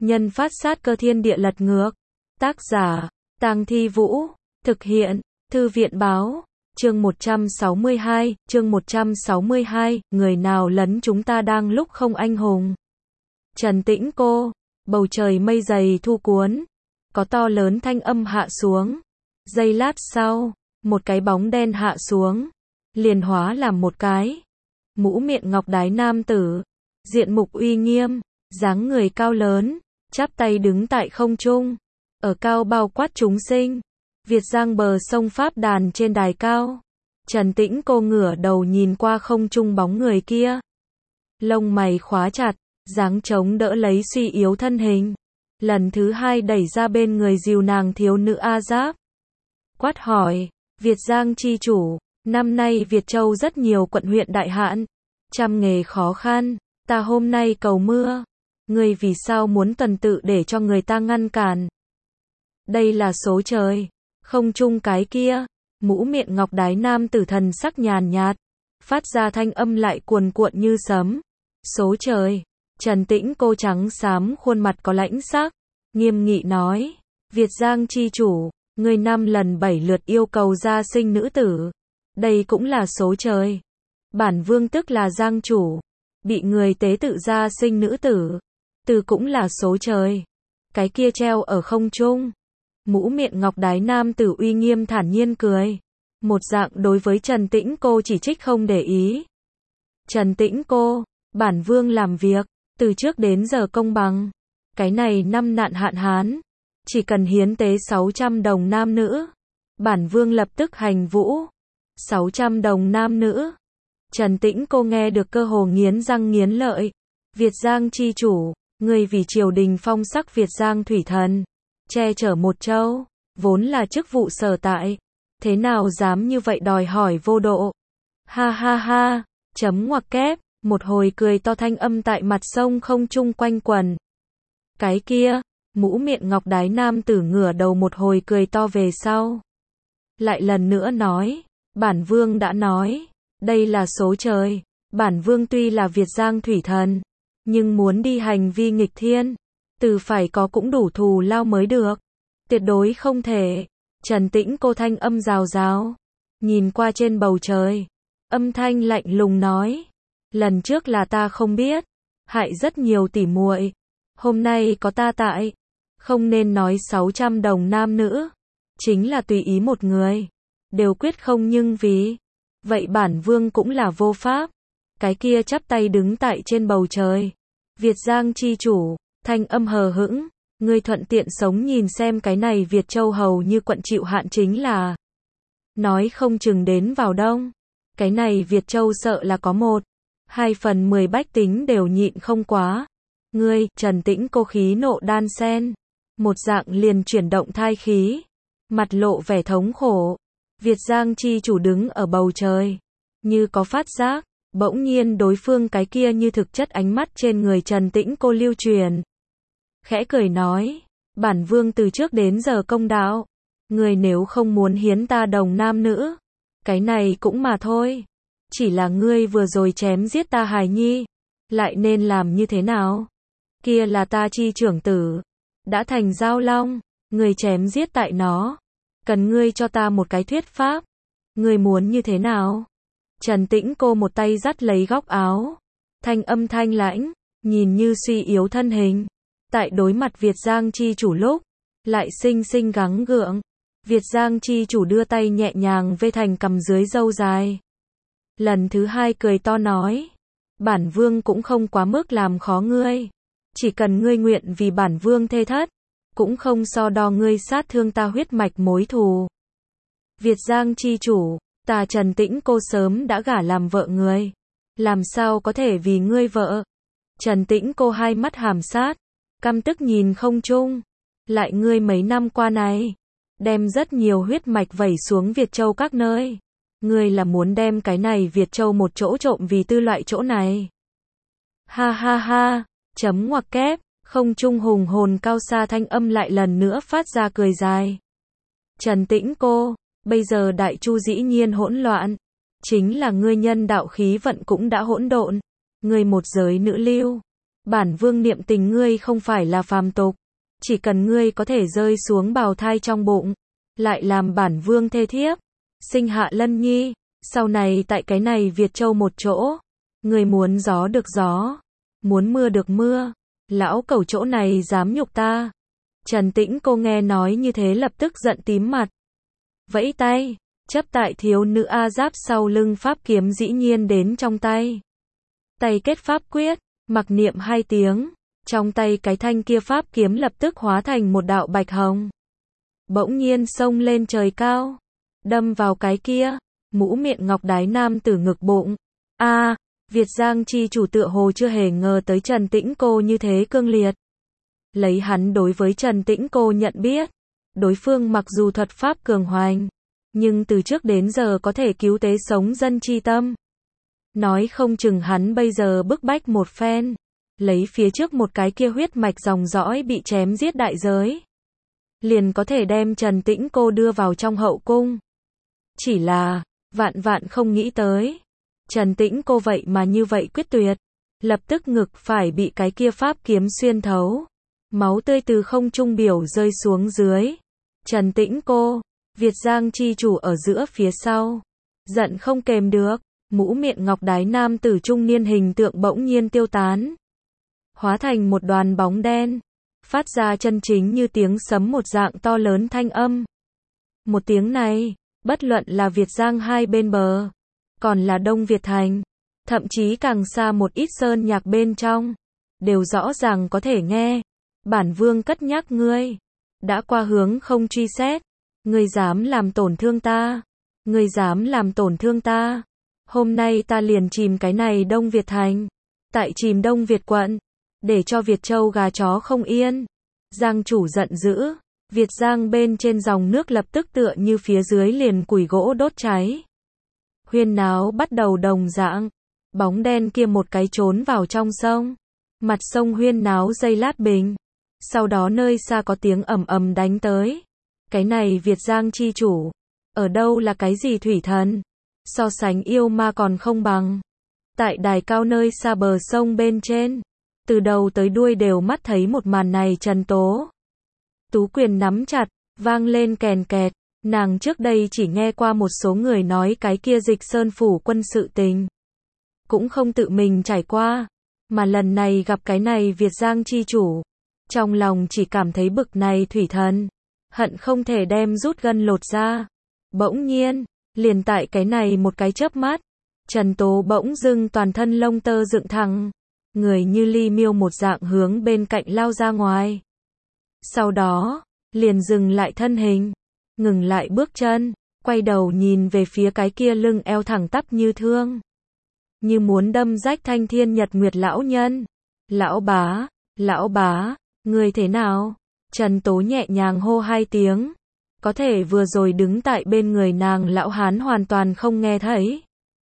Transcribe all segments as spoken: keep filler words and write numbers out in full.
Nhân phát sát cơ thiên địa lật ngược. Tác giả, Tang Thi Vũ. Thực hiện, Thư viện báo. Chương một trăm sáu mươi hai, chương một trăm sáu mươi hai, người nào lấn chúng ta đang lúc không anh hùng. Trần Tĩnh Cô, bầu trời mây dày thu cuốn, có to lớn thanh âm hạ xuống. Giây lát sau, một cái bóng đen hạ xuống, liền hóa làm một cái mũ miệng ngọc đái nam tử, diện mục uy nghiêm, dáng người cao lớn, chắp tay đứng tại không trung, ở cao bao quát chúng sinh. Việt Giang bờ sông Pháp đàn trên đài cao. Trần Tĩnh Cô ngửa đầu nhìn qua không trung bóng người kia. Lông mày khóa chặt, dáng chống đỡ lấy suy yếu thân hình. Lần thứ hai đẩy ra bên người dìu nàng thiếu nữ A Giáp. Quát hỏi, Việt Giang chi chủ, năm nay Việt Châu rất nhiều quận huyện đại hạn, trăm nghề khó khăn, ta hôm nay cầu mưa. Người vì sao muốn tuần tự để cho người ta ngăn cản? Đây là số trời. Không chung cái kia, mũ miệng ngọc đái nam tử thần sắc nhàn nhạt, phát ra thanh âm lại cuồn cuộn như sấm. Số trời. Trần Tĩnh Cô trắng xám khuôn mặt có lãnh sắc, nghiêm nghị nói, Việt Giang chi chủ, người năm lần bảy lượt yêu cầu gia sinh nữ tử, đây cũng là số trời. Bản vương tức là Giang chủ, bị người tế tự gia sinh nữ tử, từ cũng là số trời. Cái kia treo ở không trung. Mũ miệng ngọc đái nam tử uy nghiêm thản nhiên cười, một dạng đối với Trần Tĩnh Cô chỉ trích không để ý. Trần Tĩnh Cô, bản vương làm việc, từ trước đến giờ công bằng. Cái này năm nạn hạn hán, chỉ cần hiến tế sáu trăm đồng nam nữ, bản vương lập tức hành vũ. sáu trăm đồng nam nữ. Trần Tĩnh Cô nghe được cơ hồ nghiến răng nghiến lợi. Việt Giang chi chủ, người vì triều đình phong sắc Việt Giang thủy thần, che chở một châu, vốn là chức vụ sở tại, thế nào dám như vậy đòi hỏi vô độ. Ha ha ha, chấm ngoặc kép, một hồi cười to thanh âm tại mặt sông không trung quanh quần. Cái kia, mũ miệng ngọc đái nam tử ngửa đầu một hồi cười to về sau. Lại lần nữa nói, bản vương đã nói, đây là số trời, bản vương tuy là Việt Giang thủy thần, nhưng muốn đi hành vi nghịch thiên, từ phải có cũng đủ thù lao mới được. Tuyệt đối không thể. Trần Tĩnh Cô thanh âm rào rào, nhìn qua trên bầu trời, âm thanh lạnh lùng nói, lần trước là ta không biết, hại rất nhiều tỉ muội, hôm nay có ta tại, không nên nói sáu trăm đồng nam nữ, chính là tùy ý một người, đều quyết không nhưng vì, vậy bản vương cũng là vô pháp. Cái kia chắp tay đứng tại trên bầu trời, Việt Giang chi chủ, thanh âm hờ hững, ngươi thuận tiện sống nhìn xem cái này Việt Châu hầu như quận chịu hạn chính là. Nói không chừng đến vào đông, cái này Việt Châu sợ là có một, hai phần mười bách tính đều nhịn không quá. Ngươi, Trần Tĩnh Cô khí nộ đan sen, một dạng liền chuyển động thai khí, mặt lộ vẻ thống khổ. Việt Giang chi chủ đứng ở bầu trời, như có phát giác. Bỗng nhiên đối phương cái kia như thực chất ánh mắt trên người Trần Tĩnh Cô lưu truyền. Khẽ cười nói, bản vương từ trước đến giờ công đạo, người nếu không muốn hiến ta đồng nam nữ, cái này cũng mà thôi. Chỉ là ngươi vừa rồi chém giết ta hài nhi, lại nên làm như thế nào? Kia là ta chi trưởng tử, đã thành giao long, người chém giết tại nó, cần ngươi cho ta một cái thuyết pháp, ngươi muốn như thế nào? Trần Tĩnh Cô một tay dắt lấy góc áo, thanh âm thanh lãnh, nhìn như suy yếu thân hình, tại đối mặt Việt Giang chi chủ lúc, lại xinh xinh gắng gượng. Việt Giang chi chủ đưa tay nhẹ nhàng vê thành cằm dưới râu dài. Lần thứ hai cười to nói, bản vương cũng không quá mức làm khó ngươi, chỉ cần ngươi nguyện vì bản vương thê thất, cũng không so đo ngươi sát thương ta huyết mạch mối thù. Việt Giang chi chủ, ta Trần Tĩnh Cô sớm đã gả làm vợ người, làm sao có thể vì ngươi vợ? Trần Tĩnh Cô hai mắt hàm sát, căm tức nhìn không trung, lại ngươi mấy năm qua này, đem rất nhiều huyết mạch vẩy xuống Việt Châu các nơi, ngươi là muốn đem cái này Việt Châu một chỗ trộm vì tư loại chỗ này. Ha ha ha, chấm ngoặc kép, không trung hùng hồn cao xa thanh âm lại lần nữa phát ra cười dài. Trần Tĩnh Cô, bây giờ đại chu dĩ nhiên hỗn loạn, chính là ngươi nhân đạo khí vận cũng đã hỗn độn, ngươi một giới nữ lưu, Bản vương niệm tình ngươi không phải là phàm tục, chỉ cần ngươi có thể rơi xuống bào thai trong bụng, lại làm bản vương thê thiếp, sinh hạ Lân Nhi, sau này tại cái này Việt Châu một chỗ, ngươi muốn gió được gió, muốn mưa được mưa, lão cẩu chỗ này dám nhục ta. Trần Tĩnh Cô nghe nói như thế lập tức giận tím mặt, vẫy tay, chấp tại thiếu nữ A Giáp sau lưng pháp kiếm dĩ nhiên đến trong tay. Tay kết pháp quyết, mặc niệm hai tiếng, trong tay cái thanh kia pháp kiếm lập tức hóa thành một đạo bạch hồng. Bỗng nhiên xông lên trời cao, đâm vào cái kia, mũ miệng ngọc đái nam tử ngực bụng. A, à, Việt Giang chi chủ tựa hồ chưa hề ngờ tới Trần Tĩnh Cô như thế cương liệt. Lấy hắn đối với Trần Tĩnh Cô nhận biết, đối phương mặc dù thuật pháp cường hoành, nhưng từ trước đến giờ có thể cứu tế sống dân chi tâm. Nói không chừng hắn bây giờ bức bách một phen, lấy phía trước một cái kia huyết mạch dòng dõi bị chém giết đại giới, liền có thể đem Trần Tĩnh Cô đưa vào trong hậu cung. Chỉ là, vạn vạn không nghĩ tới, Trần Tĩnh Cô vậy mà như vậy quyết tuyệt, lập tức ngực phải bị cái kia pháp kiếm xuyên thấu, máu tươi từ không trung biểu rơi xuống dưới. Trần Tĩnh Cô, Việt Giang chi chủ ở giữa phía sau, giận không kềm được, mũ miệng ngọc đái nam tử trung niên hình tượng bỗng nhiên tiêu tán, hóa thành một đoàn bóng đen, phát ra chân chính như tiếng sấm một dạng to lớn thanh âm. Một tiếng này, bất luận là Việt Giang hai bên bờ, còn là Đông Việt Thành, thậm chí càng xa một ít sơn nhạc bên trong, đều rõ ràng có thể nghe. Bản vương cất nhắc ngươi, đã qua hướng không truy xét, ngươi dám làm tổn thương ta, ngươi dám làm tổn thương ta, hôm nay ta liền chìm cái này Đông Việt Thành, tại chìm Đông Việt quận, để cho Việt Châu gà chó không yên. Giang chủ giận dữ, Việt Giang bên trên dòng nước lập tức tựa như phía dưới liền củi gỗ đốt cháy. Huyên náo bắt đầu đồng dạng, bóng đen kia một cái trốn vào trong sông, mặt sông huyên náo giây lát bình, sau đó nơi xa có tiếng ầm ầm đánh tới. Cái này Việt Giang chi chủ, ở đâu là cái gì thủy thần, so sánh yêu ma còn không bằng. Tại đài cao nơi xa bờ sông bên trên, từ đầu tới đuôi đều mắt thấy một màn này Trần Tố. Tú quyền nắm chặt, vang lên kèn kẹt, nàng trước đây chỉ nghe qua một số người nói cái kia Dịch Sơn phủ quân sự tình, cũng không tự mình trải qua, mà lần này gặp cái này Việt Giang chi chủ, trong lòng chỉ cảm thấy bực này thủy thần, hận không thể đem rút gân lột ra. Bỗng nhiên, liền tại cái này một cái chớp mắt, Trần Tố bỗng dưng toàn thân lông tơ dựng thẳng, người như ly miêu một dạng hướng bên cạnh lao ra ngoài. Sau đó, liền dừng lại thân hình, ngừng lại bước chân, quay đầu nhìn về phía cái kia lưng eo thẳng tắp như thương, như muốn đâm rách thanh thiên nhật nguyệt lão nhân. Lão bá, lão bá, người thế nào? Trần Tố nhẹ nhàng hô hai tiếng, có thể vừa rồi đứng tại bên người nàng lão hán hoàn toàn không nghe thấy.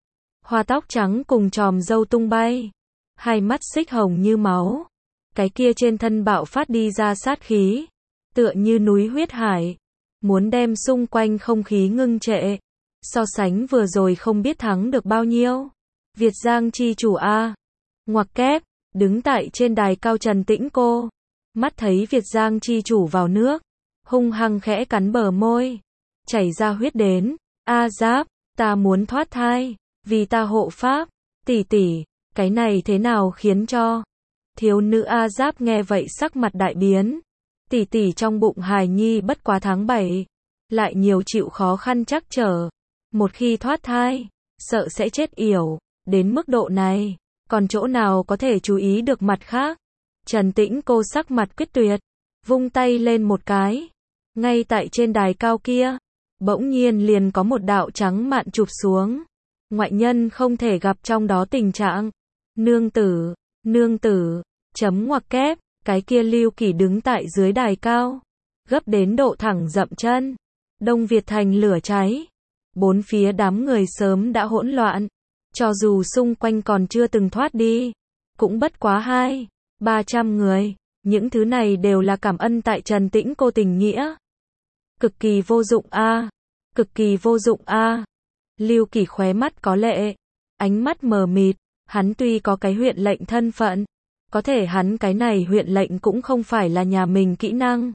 Hoa tóc trắng cùng chòm râu tung bay, hai mắt xích hồng như máu, cái kia trên thân bạo phát đi ra sát khí, tựa như núi huyết hải, muốn đem xung quanh không khí ngưng trệ. So sánh vừa rồi không biết thắng được bao nhiêu. Việt Giang chi chủ A. Ngoặc kép, đứng tại trên đài cao Trần Tĩnh Cô, mắt thấy Việt Giang chi chủ vào nước, hung hăng khẽ cắn bờ môi, chảy ra huyết đến. A Giáp, ta muốn thoát thai, vì ta hộ pháp. Tỷ tỷ, cái này thế nào khiến cho thiếu nữ A Giáp nghe vậy sắc mặt đại biến. Tỷ tỷ trong bụng hài nhi bất quá tháng bảy, lại nhiều chịu khó khăn trắc trở, một khi thoát thai, sợ sẽ chết yểu, đến mức độ này, còn chỗ nào có thể chú ý được mặt khác. Trần Tĩnh Cô sắc mặt quyết tuyệt, vung tay lên một cái, ngay tại trên đài cao kia, bỗng nhiên liền có một đạo trắng mạn chụp xuống. Ngoại nhân không thể gặp trong đó tình trạng. Nương tử, nương tử, chấm ngoặc kép, cái kia Lưu Kỳ đứng tại dưới đài cao, gấp đến độ thẳng dậm chân. Đông Việt Thành lửa cháy, bốn phía đám người sớm đã hỗn loạn, cho dù xung quanh còn chưa từng thoát đi, cũng bất quá hai, ba trăm người, những thứ này đều là cảm ơn tại Trần Tĩnh Cô tình nghĩa. Cực kỳ vô dụng a, cực kỳ vô dụng a. Lưu Kỳ khóe mắt có lệ, ánh mắt mờ mịt, hắn tuy có cái huyện lệnh thân phận, Có thể hắn cái này huyện lệnh cũng không phải là nhà mình kỹ năng,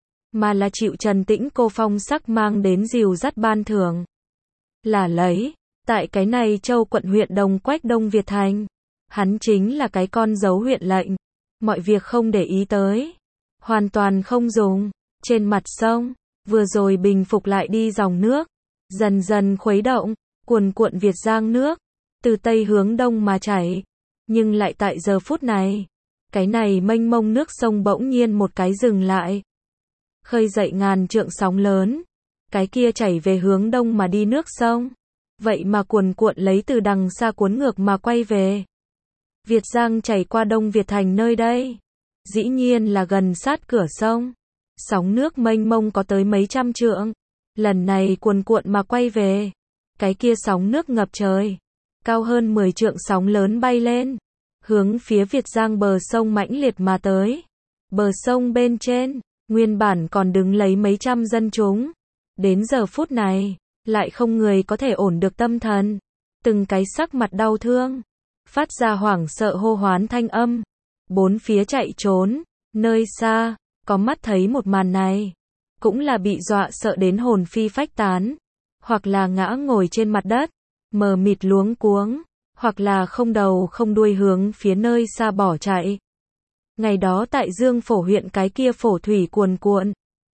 mà là chịu Trần Tĩnh cô phong sắc mang đến dìu dắt ban thưởng. Là lấy, tại cái này châu quận huyện Đồng Quách Đông Việt Thành, hắn chính là cái con dấu huyện lệnh, mọi việc không để ý tới, hoàn toàn không dùng. Trên mặt sông, vừa rồi bình phục lại đi dòng nước, dần dần khuấy động, cuồn cuộn Việt Giang nước, từ tây hướng đông mà chảy, nhưng lại tại giờ phút này, cái này mênh mông nước sông bỗng nhiên một cái dừng lại, khơi dậy ngàn trượng sóng lớn, cái kia chảy về hướng đông mà đi nước sông, vậy mà cuồn cuộn lấy từ đằng xa cuốn ngược mà quay về. Việt Giang chảy qua Đông Việt Thành nơi đây, dĩ nhiên là gần sát cửa sông, sóng nước mênh mông có tới mấy trăm trượng, lần này cuồn cuộn mà quay về, cái kia sóng nước ngập trời, cao hơn mười trượng sóng lớn bay lên, hướng phía Việt Giang bờ sông mãnh liệt mà tới. Bờ sông bên trên, nguyên bản còn đứng lấy mấy trăm dân chúng, đến giờ phút này, lại không người có thể ổn được tâm thần, từng cái sắc mặt đau thương, phát ra hoảng sợ hô hoán thanh âm, bốn phía chạy trốn, nơi xa, có mắt thấy một màn này, cũng là bị dọa sợ đến hồn phi phách tán, hoặc là ngã ngồi trên mặt đất, mờ mịt luống cuống, hoặc là không đầu không đuôi hướng phía nơi xa bỏ chạy. Ngày đó tại Dương Phổ huyện cái kia phổ thủy cuồn cuộn,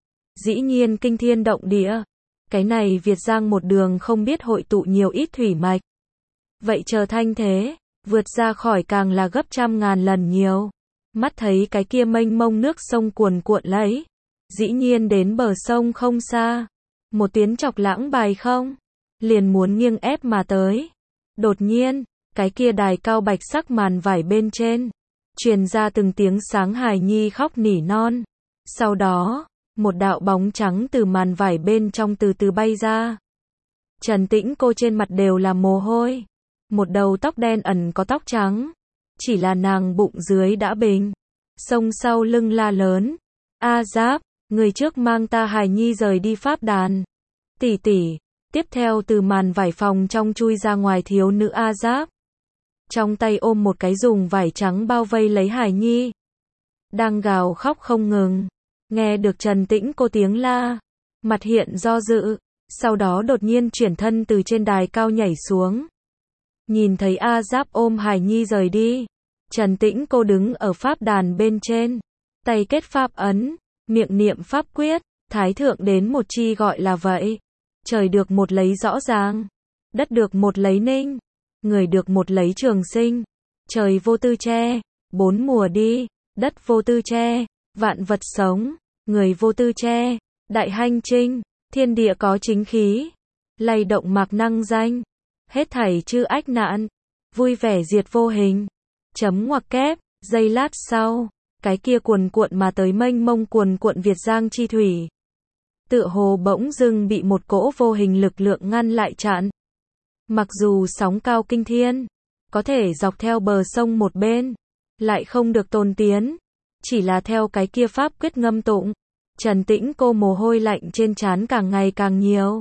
dĩ nhiên kinh thiên động địa, cái này Việt Giang một đường không biết hội tụ nhiều ít thủy mạch. Vậy chờ thanh thế, vượt ra khỏi càng là gấp trăm ngàn lần nhiều. Mắt thấy cái kia mênh mông nước sông cuồn cuộn lấy, dĩ nhiên đến bờ sông không xa, một tiếng chọc lãng bài không, liền muốn nghiêng ép mà tới. Đột nhiên, cái kia đài cao bạch sắc màn vải bên trên, truyền ra từng tiếng sáng hài nhi khóc nỉ non. Sau đó, một đạo bóng trắng từ màn vải bên trong từ từ bay ra. Trần Tĩnh cô trên mặt đều là mồ hôi, một đầu tóc đen ẩn có tóc trắng, chỉ là nàng bụng dưới đã bình. Sông sau lưng la lớn, A Giáp, người trước mang ta hài nhi rời đi pháp đàn. Tỷ tỷ, tiếp theo từ màn vải phòng trong chui ra ngoài thiếu nữ A Giáp, trong tay ôm một cái dùng vải trắng bao vây lấy hài nhi, đang gào khóc không ngừng. Nghe được Trần Tĩnh cô tiếng la, mặt hiện do dự, sau đó đột nhiên chuyển thân từ trên đài cao nhảy xuống. Nhìn thấy A Giáp ôm hài nhi rời đi, Trần Tĩnh cô đứng ở pháp đàn bên trên, tay kết pháp ấn, miệng niệm pháp quyết, thái thượng đến một chi gọi là vậy. Trời được một lấy rõ ràng, đất được một lấy ninh, người được một lấy trường sinh. Trời vô tư che, bốn mùa đi, đất vô tư che, vạn vật sống, người vô tư che, đại hành trinh, thiên địa có chính khí, lay động mạc năng danh, hết thảy chư ách nạn, vui vẻ diệt vô hình. Chấm ngoặc kép, giây lát sau, cái kia cuồn cuộn mà tới mênh mông cuồn cuộn Việt Giang chi thủy, tựa hồ bỗng dưng bị một cỗ vô hình lực lượng ngăn lại chặn. Mặc dù sóng cao kinh thiên, có thể dọc theo bờ sông một bên, lại không được tồn tiến, chỉ là theo cái kia pháp quyết ngâm tụng, Trần Tĩnh cô mồ hôi lạnh trên trán càng ngày càng nhiều.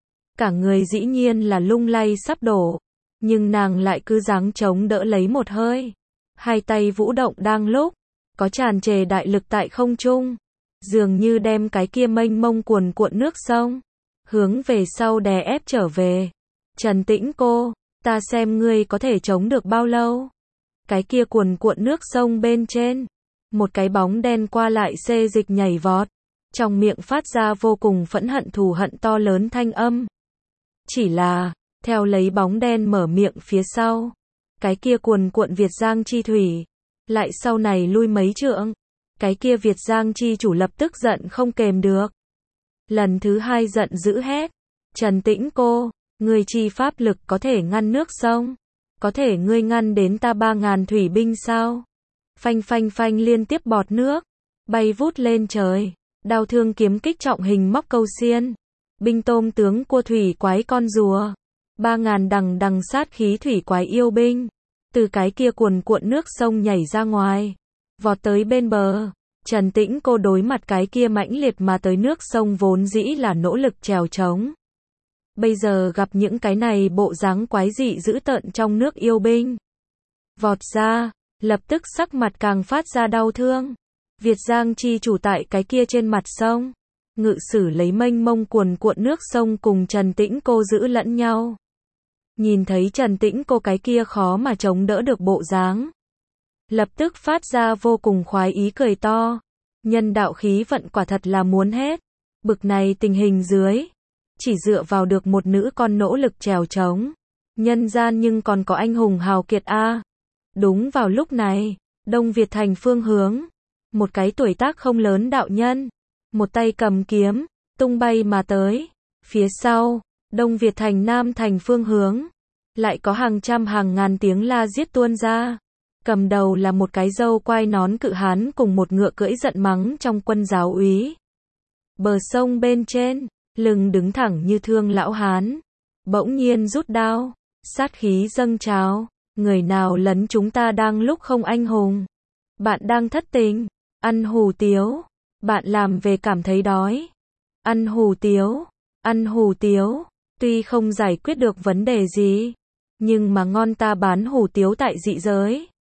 Cả người dĩ nhiên là lung lay sắp đổ, nhưng nàng lại cứ dáng chống đỡ lấy một hơi. Hai tay vũ động đang lúc, có tràn trề đại lực tại không trung, dường như đem cái kia mênh mông cuồn cuộn nước sông, hướng về sau đè ép trở về. Trần Tĩnh cô, ta xem ngươi có thể chống được bao lâu. Cái kia cuồn cuộn nước sông bên trên, một cái bóng đen qua lại xê dịch nhảy vọt, trong miệng phát ra vô cùng phẫn hận thù hận to lớn thanh âm. Chỉ là, theo lấy bóng đen mở miệng phía sau, cái kia cuồn cuộn Việt Giang chi thủy, lại sau này lui mấy trượng, cái kia Việt Giang chi chủ lập tức giận không kềm được. Lần thứ hai giận dữ hét, Trần Tĩnh cô, ngươi chi pháp lực có thể ngăn nước sông, có thể ngươi ngăn đến ta ba ngàn thủy binh sao? Phanh phanh phanh liên tiếp bọt nước, bay vút lên trời, đao thương kiếm kích trọng hình móc câu xiên, binh tôm tướng cua thủy quái con rùa, ba ngàn đằng đằng sát khí thủy quái yêu binh, từ cái kia cuồn cuộn nước sông nhảy ra ngoài, vọt tới bên bờ. Trần Tĩnh cô đối mặt cái kia mãnh liệt mà tới nước sông vốn dĩ là nỗ lực trèo trống. Bây giờ gặp những cái này bộ dáng quái dị dữ tợn trong nước yêu binh. Vọt ra, lập tức sắc mặt càng phát ra đau thương. Việt Giang chi chủ tại cái kia trên mặt sông, ngự sử lấy mênh mông cuồn cuộn nước sông cùng Trần Tĩnh cô giữ lẫn nhau. Nhìn thấy Trần Tĩnh cô cái kia khó mà chống đỡ được bộ dáng, lập tức phát ra vô cùng khoái ý cười to. Nhân đạo khí vận quả thật là muốn hết. Bực này tình hình dưới, chỉ dựa vào được một nữ con nỗ lực trèo trống. Nhân gian nhưng còn có anh hùng hào kiệt a. Đúng vào lúc này, Đông Việt thành phương hướng, một cái tuổi tác không lớn đạo nhân, một tay cầm kiếm, tung bay mà tới. Phía sau, Đông Việt thành Nam thành phương hướng, lại có hàng trăm hàng ngàn tiếng la giết tuôn ra. Cầm đầu là một cái râu quai nón cự hán cùng một ngựa cưỡi giận mắng trong quân giáo úy. Bờ sông bên trên, lưng đứng thẳng như thương lão hán, bỗng nhiên rút đao, sát khí dâng trào. Người nào lấn chúng ta đang lúc không anh hùng? Bạn đang thất tình, ăn hủ tiếu, bạn làm về cảm thấy đói. Ăn hủ tiếu, ăn hủ tiếu, tuy không giải quyết được vấn đề gì, nhưng mà ngon ta bán hủ tiếu tại dị giới.